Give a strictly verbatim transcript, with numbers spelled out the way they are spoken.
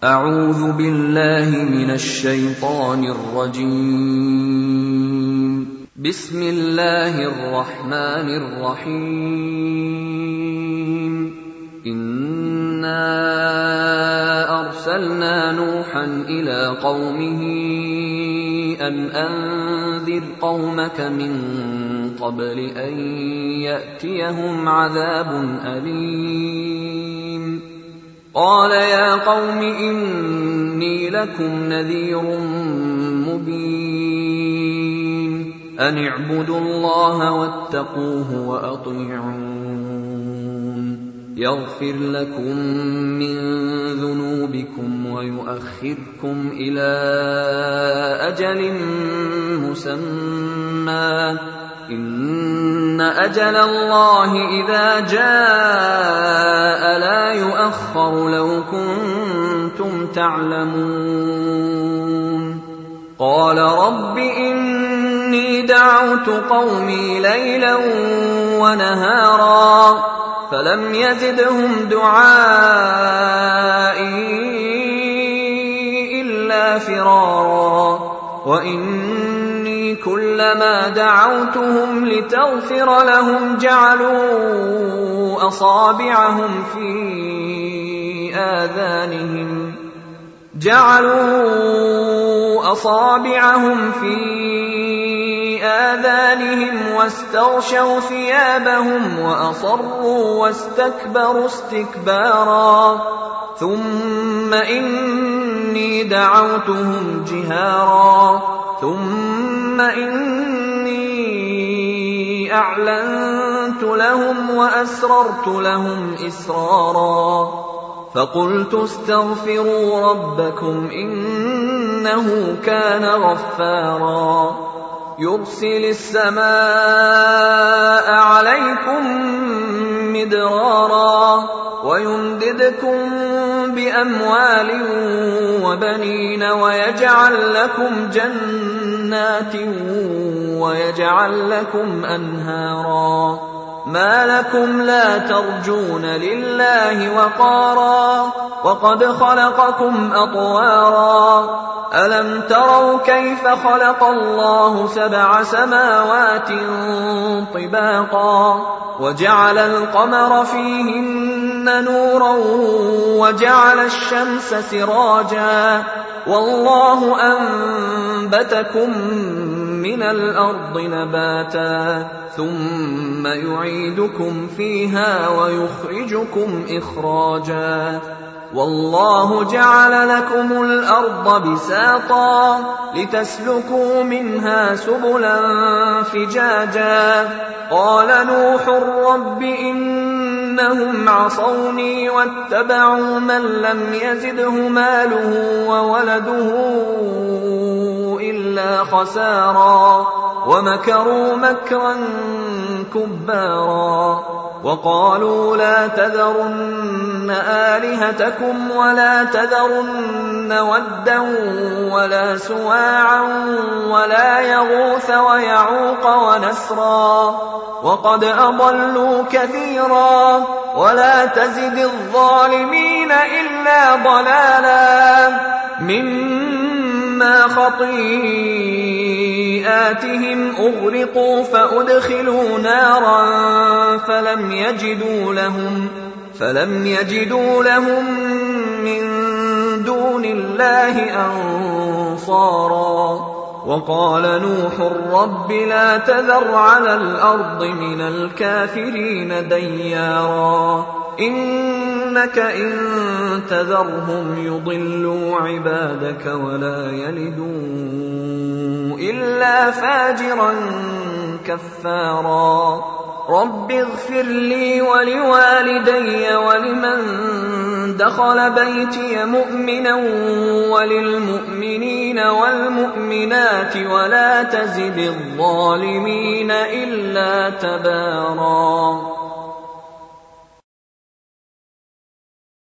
أعوذ بالله من الشيطان الرجيم. بسم الله الرحمن الرحيم. إنا أرسلنا نوحا إلى قومه أن أنذر قومك من قبل أن يأتيهم عذاب أليم. قال يا قوم إني لكم نذير مبين أن اعبدوا الله واتقوه وأطيعون يغفر لكم من ذنوبكم ويؤخركم إلى أجل مسمى إن أجل الله إذا جاء لا يؤخر لو كنتم تعلمون. قال رب إني دعوت قومي ليلا ونهارا فلم يزدهم دعائي إلا فرارا وإني كلما دعوتهم لتغفر لهم جعلوا أصابعهم في آذانهم جعلوا أصابعهم في آذانهم واستغشوا ثيابهم وأصروا واستكبروا استكبارا ثم إني دعوتهم جهارا ثم إني أعلنت لهم وأسررت لهم إسرارا فقلت استغفروا ربكم إنه كان غفارا يرسل السماء عليكم مدرارا ويمددكم بأموال وبنين ويجعل لكم جنات ويجعل لكم أنهارا ما لكم لا ترجون لله وقارا وقد خلقكم أطوارا ألم تروا كيف خلق الله سبع سماوات طباقا وجعل القمر فيهن نورا وجعل الشمس سراجا والله أنبتكم من الأرض نباتا ثم يعيدكم فيها ويخرجكم إخراجا والله جعل لكم الأرض بساطا لتسلكوا منها سبلا فجاجا قال نوح رب إنهم عصوني واتبعوا من لم يزده ماله وولده إلا خسارا ومكروا مكرا كبارا وقالوا لا تذرن آلهتكم ولا تذرن ودا ولا سواعا ولا يغوث ويعوق ونسرا وقد أضلوا كثيرا ولا تزد الظالمين إلا ضلالا مما خطيئاتهم أغرقوا فأدخلوا نارا فلم يجدوا لهم فلم يجدوا لهم من دون الله أنصارا وقال نوح رب لا تذر على الأرض من الكافرين ديارا إنك إن تذرهم يضلوا عبادك ولا يلدوا إلا فاجرا كفارا رب اغفر لي ولوالدي ولمن دخل بيتي مؤمنا وللمؤمنين والمؤمنات ولا تزد الظالمين إلا تبارا.